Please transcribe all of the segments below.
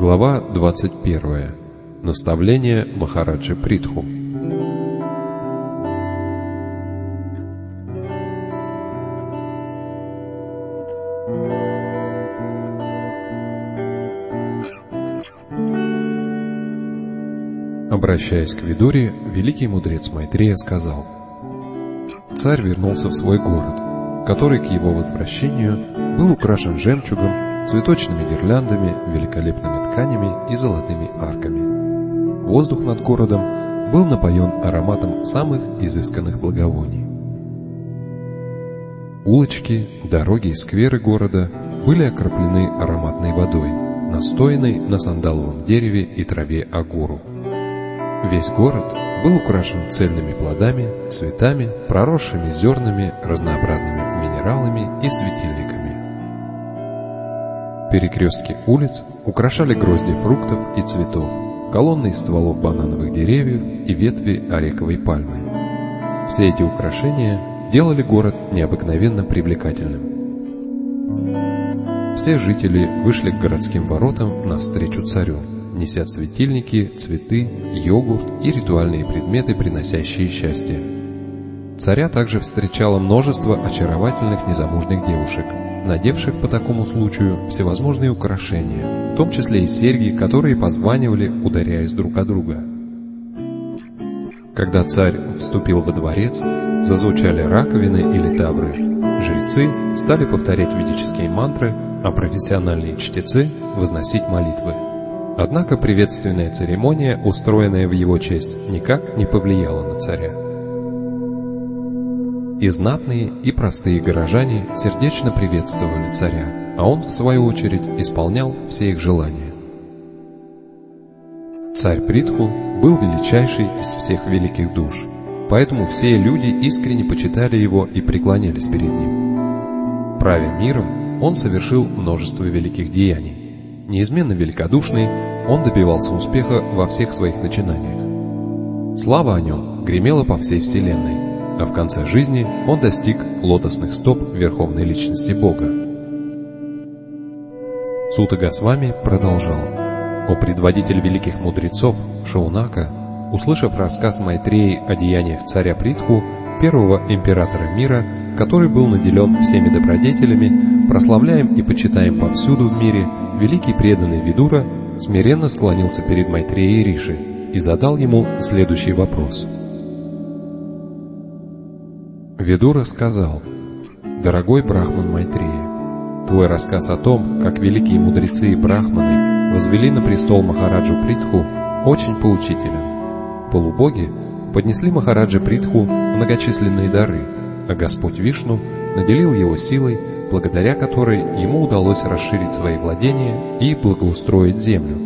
Глава 21. Наставление Махараджи Притху. Обращаясь к Видуре, великий мудрец Майтрея сказал: «Царь вернулся в свой город, который к его возвращению был украшен жемчугом, цветочными гирляндами, великолепными тканями и золотыми арками. Воздух над городом был напоен ароматом самых изысканных благовоний. Улочки, дороги и скверы города были окроплены ароматной водой, настоянной на сандаловом дереве и траве агуру. Весь город был украшен цельными плодами, цветами, проросшими зернами, разнообразными минералами и светильниками. Перекрестки улиц украшали грозди фруктов и цветов, колонны из стволов банановых деревьев и ветви арековой пальмы. Все эти украшения делали город необыкновенно привлекательным. Все жители вышли к городским воротам навстречу царю, неся светильники, цветы, йогурт и ритуальные предметы, приносящие счастье. Царя также встречало множество очаровательных незамужних девушек, надевших по такому случаю всевозможные украшения, в том числе и серьги, которые позванивали, ударяясь друг о друга. Когда царь вступил во дворец, зазвучали раковины или тавры, жрецы стали повторять ведические мантры, а профессиональные чтецы возносить молитвы. Однако приветственная церемония, устроенная в его честь, никак не повлияла на царя. И знатные, и простые горожане сердечно приветствовали царя, а он, в свою очередь, исполнял все их желания. Царь Притху был величайший из всех великих душ, поэтому все люди искренне почитали его и преклонялись перед ним. Правя миром, он совершил множество великих деяний. Неизменно великодушный, он добивался успеха во всех своих начинаниях. Слава о нем гремела по всей вселенной, а в конце жизни он достиг лотосных стоп Верховной Личности Бога. Сута Госвами продолжал: «О предводитель великих мудрецов Шаунака, услышав рассказ Майтреи о деяниях царя Притху, первого императора мира, который был наделен всеми добродетелями, прославляем и почитаем повсюду в мире, великий преданный Видура смиренно склонился перед Майтреей Риши и задал ему следующий вопрос. Видура сказал: «Дорогой Брахман Майтрея, твой рассказ о том, как великие мудрецы и брахманы возвели на престол Махараджу Притху, очень поучителен. Полубоги поднесли Махараджи Притху многочисленные дары, а Господь Вишну наделил его силой, благодаря которой ему удалось расширить свои владения и благоустроить землю.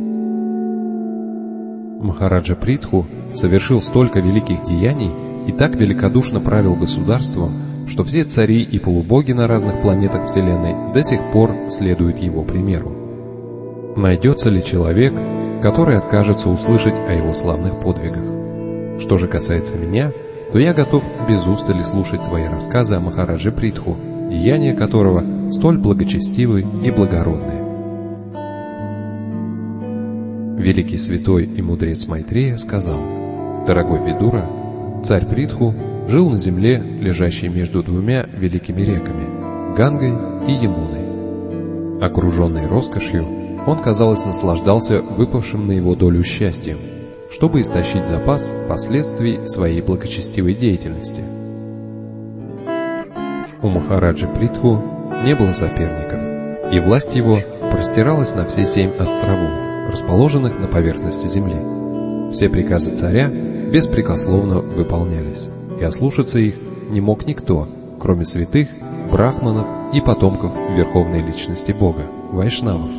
Махараджа Притху совершил столько великих деяний и так великодушно правил государством, что все цари и полубоги на разных планетах Вселенной до сих пор следуют его примеру. Найдется ли человек, который откажется услышать о его славных подвигах? Что же касается меня, то я готов без устали слушать твои рассказы о Махараджи Притху, деяния которого столь благочестивы и благородны». Великий святой и мудрец Майтрея сказал: «Дорогой Видура, царь Притху жил на земле, лежащей между двумя великими реками – Гангой и Ямуной. Окруженный роскошью, он, казалось, наслаждался выпавшим на его долю счастьем, чтобы истощить запас последствий своей благочестивой деятельности. У Махараджи Притху не было соперников, и власть его простиралась на все 7 островов, расположенных на поверхности земли. Все приказы царя беспрекословно выполнялись, и ослушаться их не мог никто, кроме святых, брахманов и потомков Верховной Личности Бога, вайшнавов.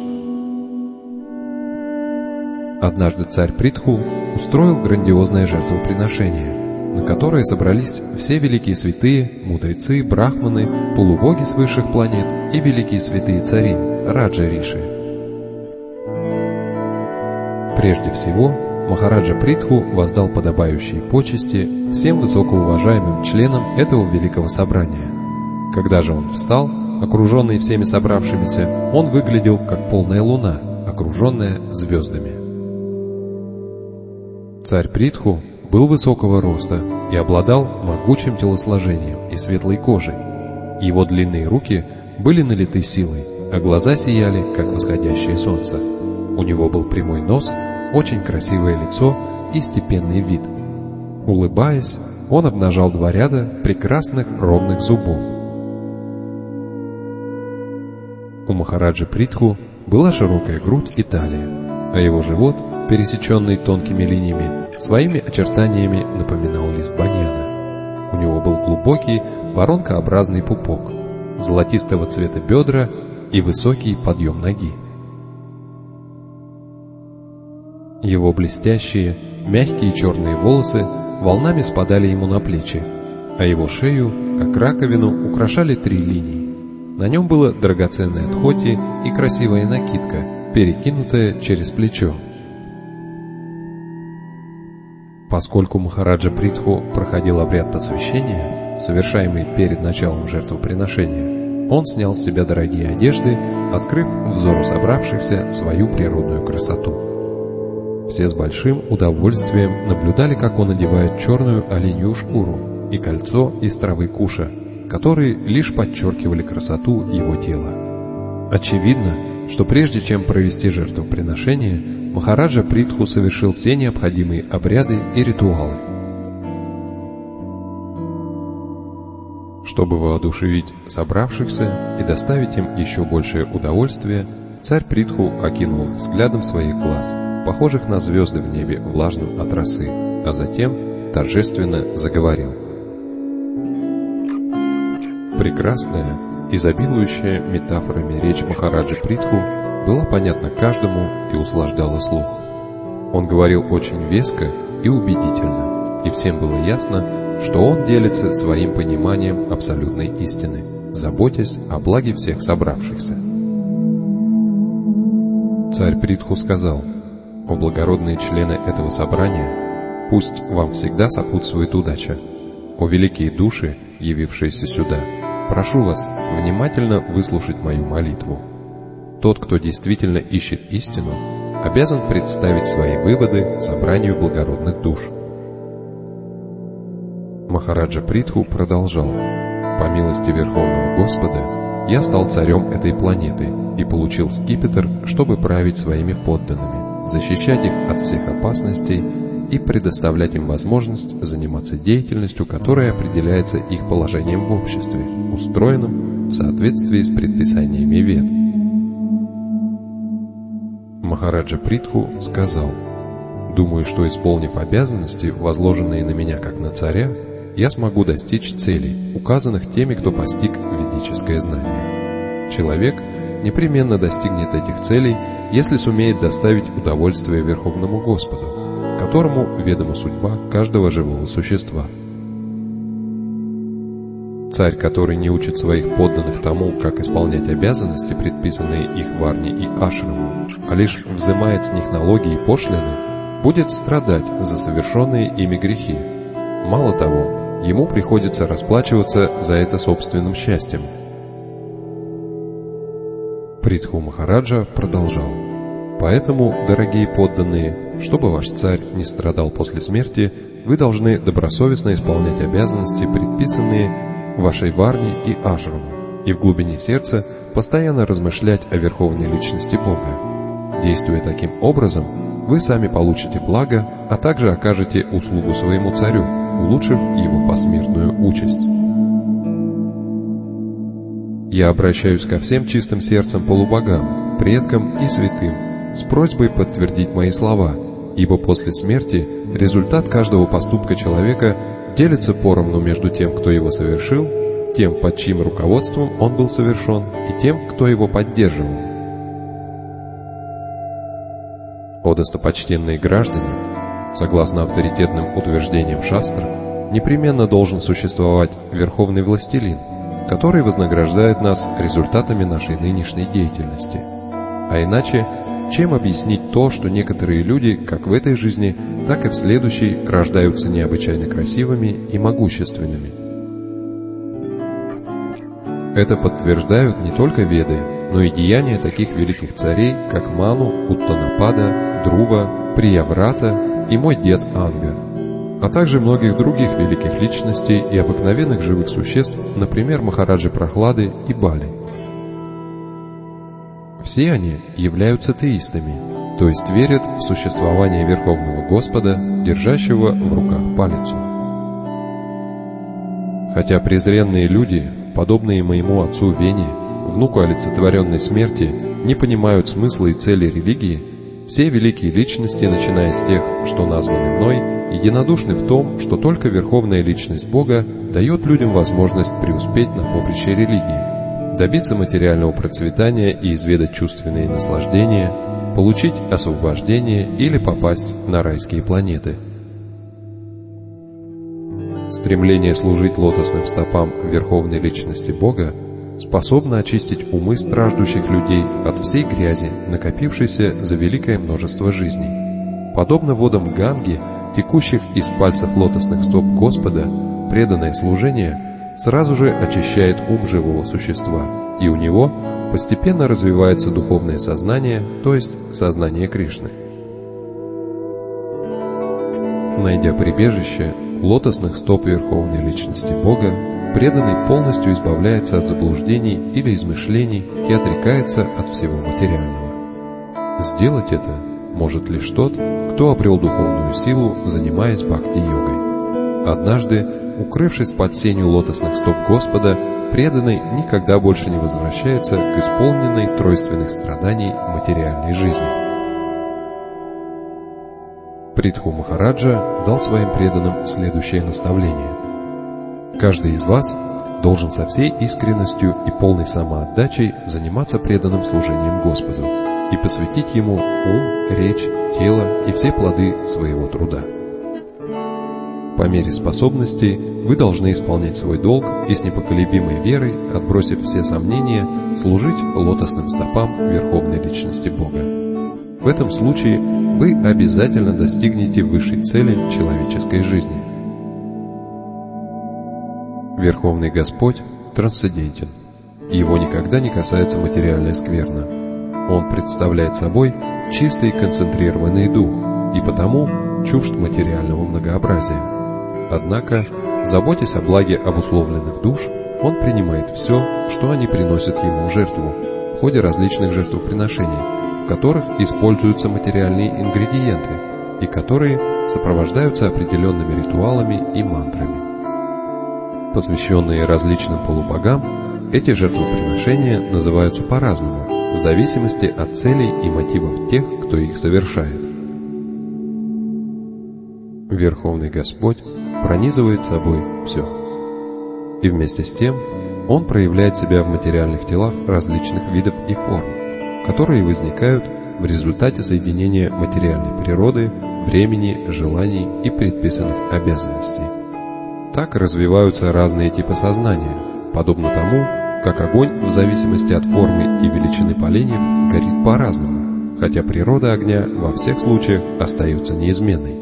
Однажды царь Притху устроил грандиозное жертвоприношение, на которое собрались все великие святые, мудрецы, брахманы, полубоги с высших планет и великие святые цари, Раджа Риши. Прежде всего, Махараджа Притху воздал подобающие почести всем высокоуважаемым членам этого великого собрания. Когда же он встал, окруженный всеми собравшимися, он выглядел как полная луна, окруженная звездами. Царь Притху был высокого роста и обладал могучим телосложением и светлой кожей. Его длинные руки были налиты силой, а глаза сияли, как восходящее солнце. У него был прямой нос, очень красивое лицо и степенный вид. Улыбаясь, он обнажал 2 ряда прекрасных ровных зубов. У Махараджи Притху была широкая грудь и талия, а его живот, пересеченный тонкими линиями, своими очертаниями напоминал лист баньяна. У него был глубокий воронкообразный пупок, золотистого цвета бедра и высокий подъем ноги. Его блестящие, мягкие черные волосы волнами спадали ему на плечи, а его шею, как раковину, украшали 3 линии. На нем было драгоценное дхоти и красивая накидка, перекинутая через плечо. Поскольку Махараджа Притху проходил обряд посвящения, совершаемый перед началом жертвоприношения, он снял с себя дорогие одежды, открыв взору собравшихся свою природную красоту. Все с большим удовольствием наблюдали, как он одевает черную оленью шкуру и кольцо из травы куша, которые лишь подчеркивали красоту его тела. Очевидно, что прежде чем провести жертвоприношение, Махараджа Притху совершил все необходимые обряды и ритуалы. Чтобы воодушевить собравшихся и доставить им еще большее удовольствие, царь Притху окинул их взглядом своих глаз, похожих на звезды в небе, влажным от росы, а затем торжественно заговорил. Прекрасная, изобилующая метафорами речь Махараджи Притху была понятна каждому и услаждала слух. Он говорил очень веско и убедительно, и всем было ясно, что он делится своим пониманием абсолютной истины, заботясь о благе всех собравшихся. Царь Притху сказал: «О благородные члены этого собрания, пусть вам всегда сопутствует удача. О великие души, явившиеся сюда, прошу вас внимательно выслушать мою молитву. Тот, кто действительно ищет истину, обязан представить свои выводы собранию благородных душ». Махараджа Притху продолжал: «По милости Верховного Господа, я стал царем этой планеты и получил скипетр, чтобы править своими подданными, защищать их от всех опасностей и предоставлять им возможность заниматься деятельностью, которая определяется их положением в обществе, устроенном в соответствии с предписаниями Вед». Махараджа Притху сказал: «Думаю, что, исполнив обязанности, возложенные на меня как на царя, я смогу достичь целей, указанных теми, кто постиг ведическое знание. Человек непременно достигнет этих целей, если сумеет доставить удовольствие Верховному Господу, которому ведома судьба каждого живого существа. Царь, который не учит своих подданных тому, как исполнять обязанности, предписанные их варне и ашраму, а лишь взимает с них налоги и пошлины, будет страдать за совершенные ими грехи. Мало того, ему приходится расплачиваться за это собственным счастьем». Притху Махараджа продолжал: «Поэтому, дорогие подданные, чтобы ваш царь не страдал после смерти, вы должны добросовестно исполнять обязанности, предписанные вашей варне и ашраму, и в глубине сердца постоянно размышлять о верховной личности Бога. Действуя таким образом, вы сами получите благо, а также окажете услугу своему царю, улучшив его посмертную участь. Я обращаюсь ко всем чистым сердцем полубогам, предкам и святым с просьбой подтвердить мои слова, ибо после смерти результат каждого поступка человека делится поровну между тем, кто его совершил, тем, под чьим руководством он был совершен, и тем, кто его поддерживал. О достопочтенные граждане, согласно авторитетным утверждениям шастр, непременно должен существовать верховный властелин, который вознаграждает нас результатами нашей нынешней деятельности. А иначе, чем объяснить то, что некоторые люди, как в этой жизни, так и в следующей, рождаются необычайно красивыми и могущественными? Это подтверждают не только Веды, но и деяния таких великих царей, как Ману, Уттанапада, Друва, Прияврата и мой дед Анга, а также многих других великих личностей и обыкновенных живых существ, например, Махараджи Прохлады и Бали. Все они являются теистами, то есть верят в существование Верховного Господа, держащего в руках палицу. Хотя презренные люди, подобные моему отцу Вене, внуку олицетворенной смерти, не понимают смысла и цели религии, все великие личности, начиная с тех, что названы мной, единодушны в том, что только Верховная Личность Бога дает людям возможность преуспеть на поприще религии, добиться материального процветания и изведать чувственные наслаждения, получить освобождение или попасть на райские планеты. Стремление служить лотосным стопам Верховной Личности Бога способно очистить умы страждущих людей от всей грязи, накопившейся за великое множество жизней. Подобно водам Ганги, текущих из пальцев лотосных стоп Господа, преданное служение сразу же очищает ум живого существа, и у него постепенно развивается духовное сознание, то есть сознание Кришны. Найдя прибежище у лотосных стоп Верховной Личности Бога, преданный полностью избавляется от заблуждений или измышлений и отрекается от всего материального. Сделать это может лишь тот, кто обрел духовную силу, занимаясь бхакти-йогой. Однажды, укрывшись под сенью лотосных стоп Господа, преданный никогда больше не возвращается к исполненной тройственных страданий материальной жизни. Притху Махараджа дал своим преданным следующее наставление. Каждый из вас должен со всей искренностью и полной самоотдачей заниматься преданным служением Господу и посвятить Ему ум, речь, тело и все плоды своего труда. По мере способностей вы должны исполнять свой долг и с непоколебимой верой, отбросив все сомнения, служить лотосным стопам Верховной Личности Бога. В этом случае вы обязательно достигнете высшей цели человеческой жизни. Верховный Господь трансцендентен, и его никогда не касается материальная скверна. Он представляет собой чистый концентрированный дух, и потому чужд материального многообразия. Однако, заботясь о благе обусловленных душ, он принимает все, что они приносят ему в жертву, в ходе различных жертвоприношений, в которых используются материальные ингредиенты, и которые сопровождаются определенными ритуалами и мантрами. Посвященные различным полубогам, эти жертвоприношения называются по-разному, в зависимости от целей и мотивов тех, кто их совершает. Верховный Господь пронизывает собой все. И вместе с тем, Он проявляет себя в материальных телах различных видов и форм, которые возникают в результате соединения материальной природы, времени, желаний и предписанных обязанностей. Так развиваются разные типы сознания, подобно тому, как огонь в зависимости от формы и величины поленьев горит по-разному, хотя природа огня во всех случаях остается неизменной.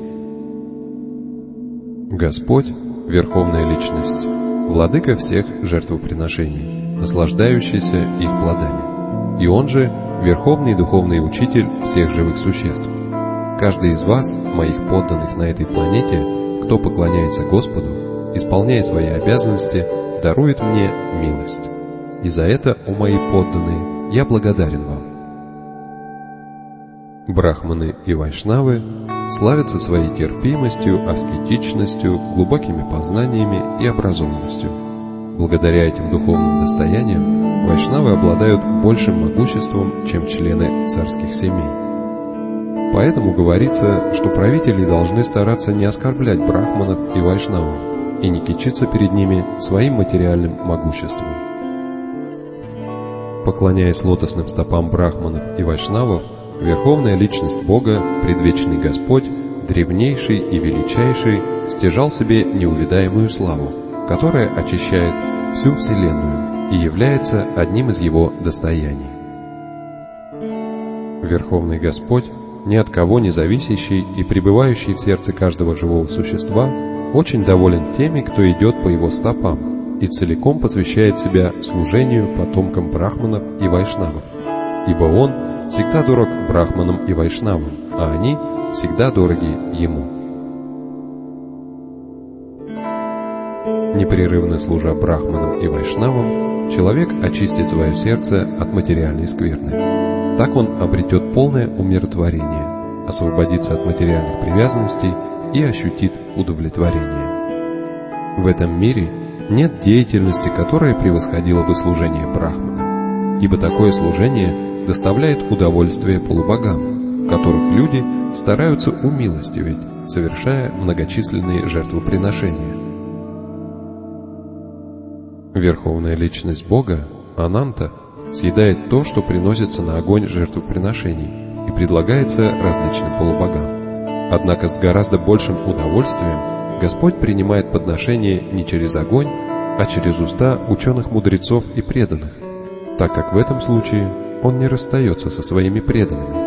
Господь – Верховная Личность, Владыка всех жертвоприношений, наслаждающийся их плодами, и Он же – Верховный Духовный Учитель всех живых существ. Каждый из вас, моих подданных на этой планете, кто поклоняется Господу, исполняя свои обязанности, дарует мне милость. И за это, о мои подданные, я благодарен вам. Брахманы и вайшнавы славятся своей терпимостью, аскетичностью, глубокими познаниями и образованностью. Благодаря этим духовным достояниям вайшнавы обладают большим могуществом, чем члены царских семей. Поэтому говорится, что правители должны стараться не оскорблять брахманов и вайшнавов и не кичиться перед ними своим материальным могуществом. Поклоняясь лотосным стопам брахманов и вайшнавов, Верховная Личность Бога, Предвечный Господь, древнейший и величайший, стяжал себе неувидаемую славу, которая очищает всю Вселенную и является одним из его достояний. Верховный Господь, ни от кого не зависящий и пребывающий в сердце каждого живого существа, очень доволен теми, кто идет по его стопам, и целиком посвящает себя служению потомкам брахманов и вайшнавов, ибо он всегда дорог брахманам и вайшнавам, а они всегда дороги ему. Непрерывно служа брахманам и вайшнавам, человек очистит свое сердце от материальной скверны. Так он обретет полное умиротворение, освободится от материальных привязанностей и ощутит удовлетворение. В этом мире нет деятельности, которая превосходила бы служение брахмана, ибо такое служение доставляет удовольствие полубогам, которых люди стараются умилостивить, совершая многочисленные жертвоприношения. Верховная личность Бога, Ананта, съедает то, что приносится на огонь жертвоприношений и предлагается различным полубогам. Однако с гораздо большим удовольствием Господь принимает подношение не через огонь, а через уста ученых-мудрецов и преданных, так как в этом случае Он не расстается со своими преданными.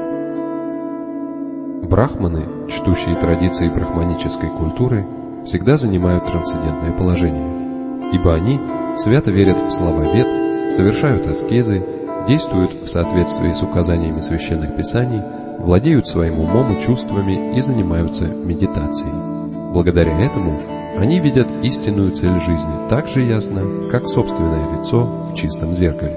Брахманы, чтущие традиции брахманической культуры, всегда занимают трансцендентное положение, ибо они свято верят в слова Вед, совершают аскезы, действуют в соответствии с указаниями священных писаний, владеют своим умом и чувствами и занимаются медитацией. Благодаря этому они видят истинную цель жизни так же ясно, как собственное лицо в чистом зеркале.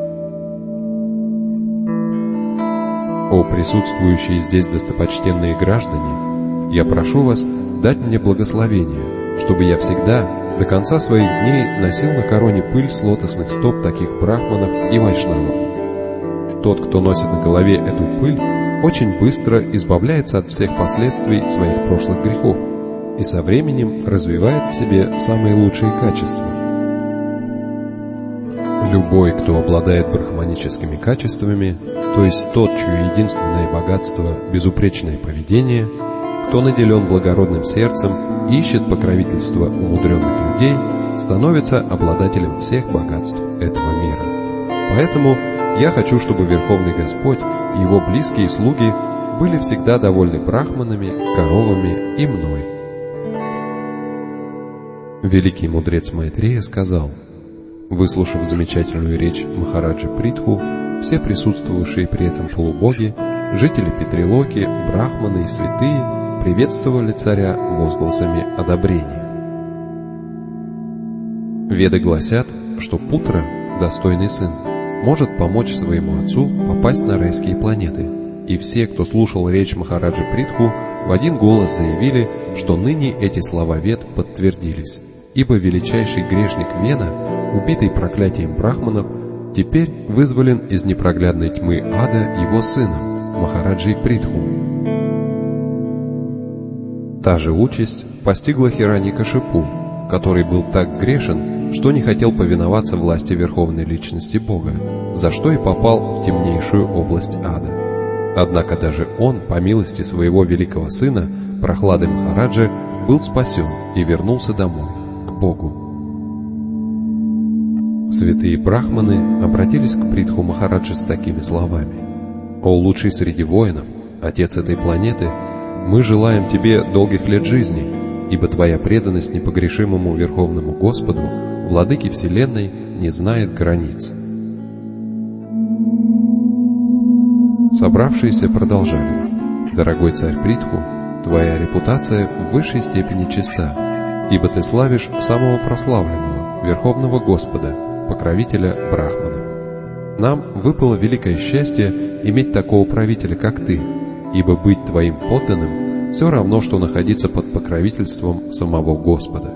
О присутствующие здесь достопочтенные граждане, я прошу вас дать мне благословение, чтобы я всегда до конца своих дней носил на короне пыль с лотосных стоп таких брахманов и вайшнавов. Тот, кто носит на голове эту пыль, очень быстро избавляется от всех последствий своих прошлых грехов и со временем развивает в себе самые лучшие качества. Любой, кто обладает брахманическими качествами, то есть тот, чье единственное богатство – безупречное поведение, кто наделен благородным сердцем и ищет покровительства умудренных людей, становится обладателем всех богатств этого мира. Поэтому я хочу, чтобы Верховный Господь и Его близкие слуги были всегда довольны брахманами, коровами и мной. Великий мудрец Майтрея сказал: выслушав замечательную речь Махараджи Притху, все присутствовавшие при этом полубоги, жители Питрилоки, брахманы и святые приветствовали царя возгласами одобрения. Веды гласят, что Путра, достойный сын, может помочь своему отцу попасть на райские планеты, и все, кто слушал речь Махараджи Притху, в один голос заявили, что ныне эти слова Вед подтвердились, ибо величайший грешник Вена, убитый проклятием брахманов, теперь вызволен из непроглядной тьмы ада его сыном, Махараджей Притху. Та же участь постигла Хираньякашипу, который был так грешен, что не хотел повиноваться власти Верховной Личности Бога, за что и попал в темнейшую область ада. Однако даже он, по милости своего великого сына, Прохлады Махараджи, был спасен и вернулся домой, к Богу. Святые брахманы обратились к Притху Махараджи с такими словами: «О лучший среди воинов, отец этой планеты, мы желаем тебе долгих лет жизни, ибо твоя преданность непогрешимому Верховному Господу, Владыке Вселенной, не знает границ». Собравшиеся продолжали: «Дорогой царь Притху, твоя репутация в высшей степени чиста, ибо ты славишь самого прославленного, Верховного Господа, покровителя брахманов. Нам выпало великое счастье иметь такого правителя, как ты, ибо быть твоим подданным все равно, что находиться под покровительством самого Господа.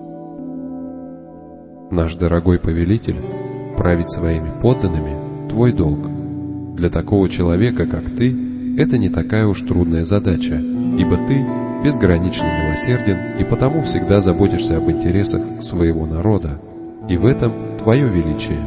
Наш дорогой повелитель, править своими подданными – твой долг. Для такого человека, как ты, это не такая уж трудная задача, ибо ты безгранично милосерден и потому всегда заботишься об интересах своего народа, и в этом твое величие».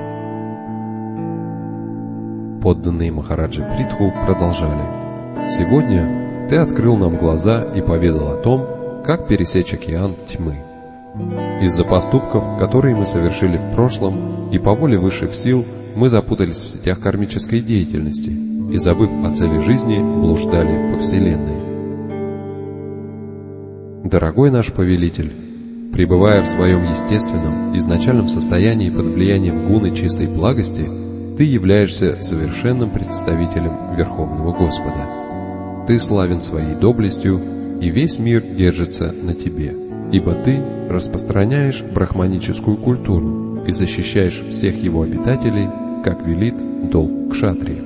Подданные Махараджи Притху продолжали: «Сегодня ты открыл нам глаза и поведал о том, как пересечь океан тьмы. Из-за поступков, которые мы совершили в прошлом, и по воле высших сил мы запутались в сетях кармической деятельности и, забыв о цели жизни, блуждали по Вселенной. Дорогой наш повелитель, Пребывая в своем естественном, изначальном состоянии под влиянием гуны чистой благости, ты являешься совершенным представителем Верховного Господа. Ты славен своей доблестью, и весь мир держится на тебе, ибо ты распространяешь брахманическую культуру и защищаешь всех его обитателей, как велит долг кшатриев.